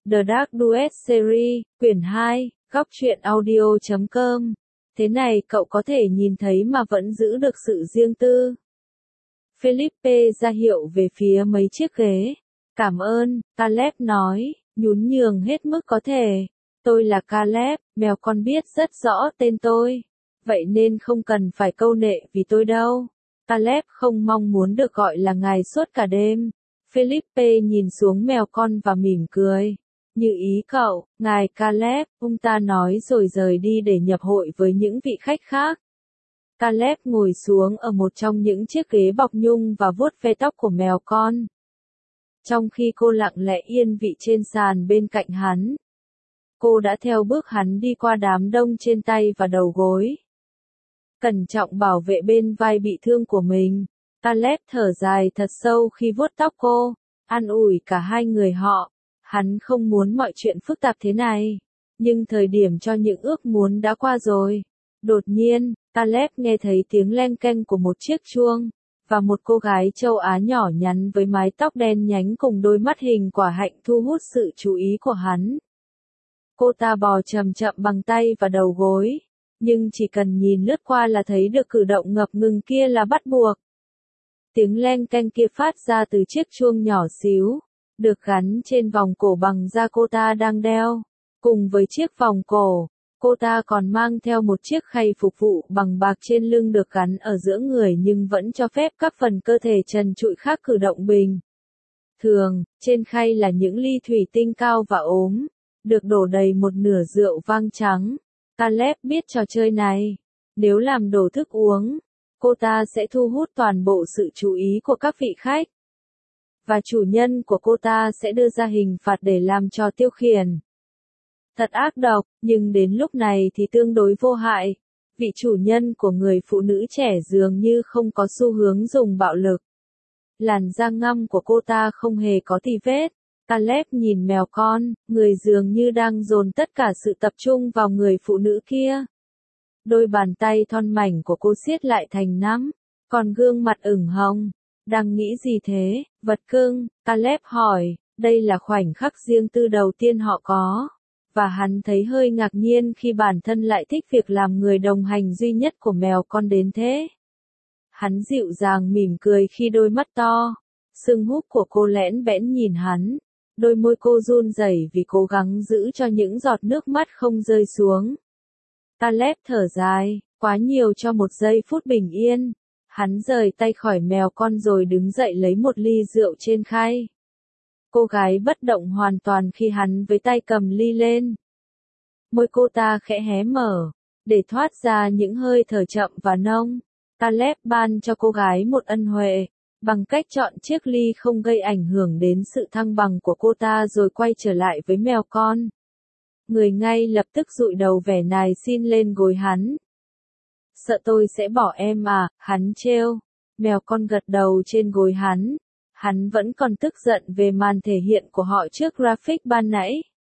The Dark Duet Series, quyển 2, góc truyện audio.com. Thế này cậu có thể nhìn thấy mà vẫn giữ được sự riêng tư. Philippe ra hiệu về phía mấy chiếc ghế. Cảm ơn, Caleb nói, nhún nhường hết mức có thể. Tôi là Caleb, mèo con biết rất rõ tên tôi. Vậy nên không cần phải câu nệ vì tôi đâu. Caleb không mong muốn được gọi là ngài suốt cả đêm. Philippe nhìn xuống mèo con và mỉm cười. Như ý cậu, ngài Caleb, ông ta nói rồi rời đi để nhập hội với những vị khách khác. Caleb ngồi xuống ở một trong những chiếc ghế bọc nhung và vuốt ve tóc của mèo con. Trong khi cô lặng lẽ yên vị trên sàn bên cạnh hắn, cô đã theo bước hắn đi qua đám đông trên tay và đầu gối. Cẩn trọng bảo vệ bên vai bị thương của mình, Caleb thở dài thật sâu khi vuốt tóc cô, an ủi cả hai người họ. Hắn không muốn mọi chuyện phức tạp thế này, nhưng thời điểm cho những ước muốn đã qua rồi. Đột nhiên, Caleb nghe thấy tiếng leng keng của một chiếc chuông, và một cô gái châu Á nhỏ nhắn với mái tóc đen nhánh cùng đôi mắt hình quả hạnh thu hút sự chú ý của hắn. Cô ta bò chậm chậm bằng tay và đầu gối, nhưng chỉ cần nhìn lướt qua là thấy được cử động ngập ngừng kia là bắt buộc. Tiếng leng keng kia phát ra từ chiếc chuông nhỏ xíu, được gắn trên vòng cổ bằng da cô ta đang đeo. Cùng với chiếc vòng cổ, cô ta còn mang theo một chiếc khay phục vụ bằng bạc trên lưng được gắn ở giữa người nhưng vẫn cho phép các phần cơ thể trần trụi khác cử động bình thường. Trên khay là những ly thủy tinh cao và ốm, được đổ đầy một nửa rượu vang trắng. Caleb biết trò chơi này. Nếu làm đổ thức uống, cô ta sẽ thu hút toàn bộ sự chú ý của các vị khách. Và chủ nhân của cô ta sẽ đưa ra hình phạt để làm trò tiêu khiển. Thật ác độc, nhưng đến lúc này thì tương đối vô hại. Vị chủ nhân của người phụ nữ trẻ dường như không có xu hướng dùng bạo lực. Làn da ngăm của cô ta không hề có tì vết. Caleb nhìn mèo con, người dường như đang dồn tất cả sự tập trung vào người phụ nữ kia. Đôi bàn tay thon mảnh của cô siết lại thành nắm, còn gương mặt ửng hồng. Đang nghĩ gì thế, vật cưng? Caleb hỏi, đây là khoảnh khắc riêng tư đầu tiên họ có. Và hắn thấy hơi ngạc nhiên khi bản thân lại thích việc làm người đồng hành duy nhất của mèo con đến thế. Hắn dịu dàng mỉm cười khi đôi mắt to, sưng húp của cô lẽn bẽn nhìn hắn. Đôi môi cô run rẩy vì cố gắng giữ cho những giọt nước mắt không rơi xuống. Caleb thở dài, quá nhiều cho một giây phút bình yên. Hắn rời tay khỏi mèo con rồi đứng dậy lấy một ly rượu trên khay. Cô gái bất động hoàn toàn khi hắn với tay cầm ly lên. Môi cô ta khẽ hé mở, để thoát ra những hơi thở chậm và nông. Caleb ban cho cô gái một ân huệ, bằng cách chọn chiếc ly không gây ảnh hưởng đến sự thăng bằng của cô ta rồi quay trở lại với mèo con. Người ngay lập tức dụi đầu vẻ nài xin lên gối hắn. Sợ tôi sẽ bỏ em à, hắn trêu. Mèo con gật đầu trên gối hắn. Hắn vẫn còn tức giận về màn thể hiện của họ trước graphic ban nãy.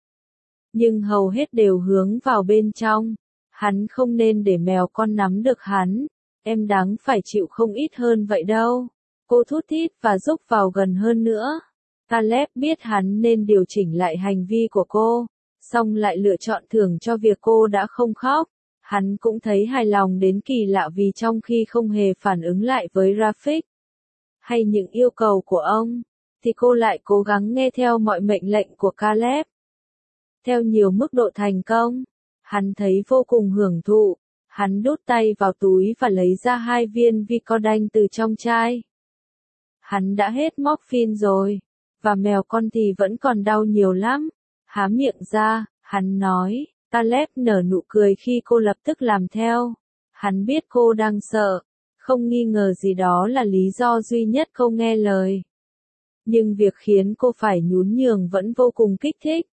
Nhưng hầu hết đều hướng vào bên trong. Hắn không nên để mèo con nắm được hắn. Em đáng phải chịu không ít hơn vậy đâu. Cô thút thít và rúc vào gần hơn nữa. Caleb biết hắn nên điều chỉnh lại hành vi của cô, song lại lựa chọn thưởng cho việc cô đã không khóc. Hắn cũng thấy hài lòng đến kỳ lạ vì trong khi không hề phản ứng lại với Rafik hay những yêu cầu của ông, thì cô lại cố gắng nghe theo mọi mệnh lệnh của Caleb. Theo nhiều mức độ thành công, hắn thấy vô cùng hưởng thụ. Hắn đút tay vào túi và lấy ra 2 viên Vicodin từ trong chai. Hắn đã hết morphine rồi, và mèo con thì vẫn còn đau nhiều lắm. Há miệng ra, hắn nói. Caleb nở nụ cười khi cô lập tức làm theo. Hắn biết cô đang sợ, không nghi ngờ gì đó là lý do duy nhất cô nghe lời. Nhưng việc khiến cô phải nhún nhường vẫn vô cùng kích thích.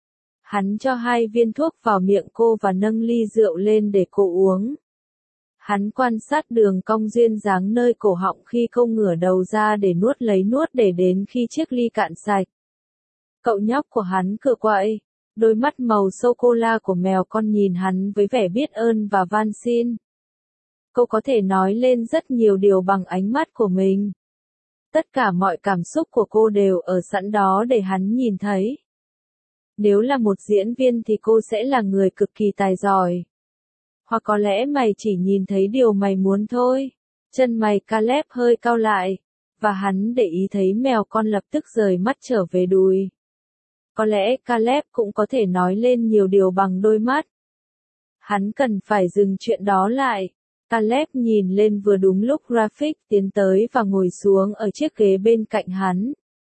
Hắn cho 2 viên thuốc vào miệng cô và nâng ly rượu lên để cô uống. Hắn quan sát đường cong duyên dáng nơi cổ họng khi cô ngửa đầu ra để nuốt để đến khi chiếc ly cạn sạch. Cậu nhóc của hắn cựa quậy. Đôi mắt màu sô-cô-la của mèo con nhìn hắn với vẻ biết ơn và van xin. Cô có thể nói lên rất nhiều điều bằng ánh mắt của mình. Tất cả mọi cảm xúc của cô đều ở sẵn đó để hắn nhìn thấy. Nếu là một diễn viên thì cô sẽ là người cực kỳ tài giỏi. Hoặc có lẽ mày chỉ nhìn thấy điều mày muốn thôi. Chân mày Caleb hơi cau lại, và hắn để ý thấy mèo con lập tức rời mắt trở về đùi. Có lẽ Caleb cũng có thể nói lên nhiều điều bằng đôi mắt. Hắn cần phải dừng chuyện đó lại. Caleb nhìn lên vừa đúng lúc Rafik tiến tới và ngồi xuống ở chiếc ghế bên cạnh hắn.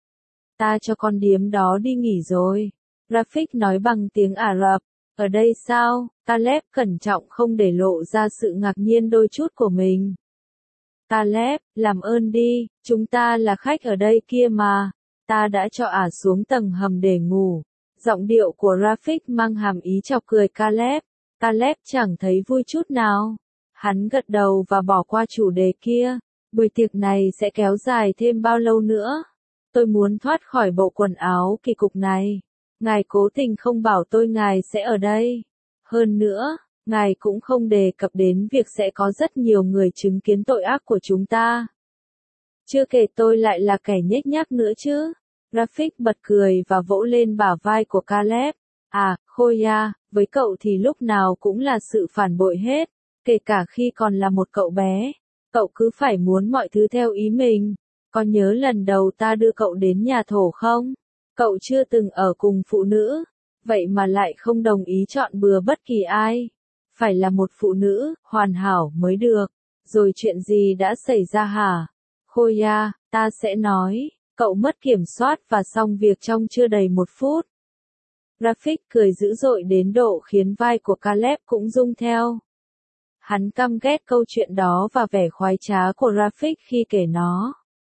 Ta cho con điếm đó đi nghỉ rồi. Rafik nói bằng tiếng Ả Rập. Ở đây sao? Caleb cẩn trọng không để lộ ra sự ngạc nhiên đôi chút của mình. Caleb, làm ơn đi, chúng ta là khách ở đây kia mà. Ta đã cho ả xuống tầng hầm để ngủ. Giọng điệu của Rafik mang hàm ý chọc cười Caleb. Caleb chẳng thấy vui chút nào. Hắn gật đầu và bỏ qua chủ đề kia. Buổi tiệc này sẽ kéo dài thêm bao lâu nữa? Tôi muốn thoát khỏi bộ quần áo kỳ cục này. Ngài cố tình không bảo tôi ngài sẽ ở đây. Hơn nữa, ngài cũng không đề cập đến việc sẽ có rất nhiều người chứng kiến tội ác của chúng ta. Chưa kể tôi lại là kẻ nhếch nhác nữa chứ. Rafik bật cười và vỗ lên bả vai của Caleb. À, Khoya, với cậu thì lúc nào cũng là sự phản bội hết, kể cả khi còn là một cậu bé. Cậu cứ phải muốn mọi thứ theo ý mình. Có nhớ lần đầu ta đưa cậu đến nhà thổ không? Cậu chưa từng ở cùng phụ nữ, vậy mà lại không đồng ý chọn bừa bất kỳ ai. Phải là một phụ nữ, hoàn hảo mới được. Rồi chuyện gì đã xảy ra hả? Khoya, ta sẽ nói. Cậu mất kiểm soát và xong việc trong chưa đầy 1 phút. Rafik cười dữ dội đến độ khiến vai của Caleb cũng rung theo. Hắn căm ghét câu chuyện đó và vẻ khoái trá của Rafik khi kể nó.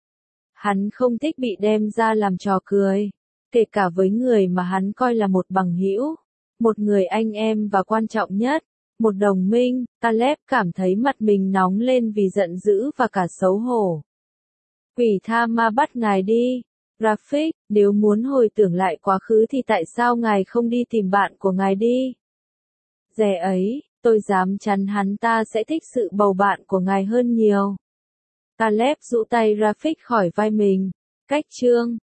Hắn không thích bị đem ra làm trò cười, kể cả với người mà hắn coi là một bằng hữu, một người anh em và quan trọng nhất, một đồng minh. Caleb cảm thấy mặt mình nóng lên vì giận dữ và cả xấu hổ. Quỷ tha ma bắt ngài đi. Rafik, nếu muốn hồi tưởng lại quá khứ thì tại sao ngài không đi tìm bạn của ngài đi? Dè ấy, tôi dám chắn hắn ta sẽ thích sự bầu bạn của ngài hơn nhiều. Caleb giũ tay Rafik khỏi vai mình. Cách chương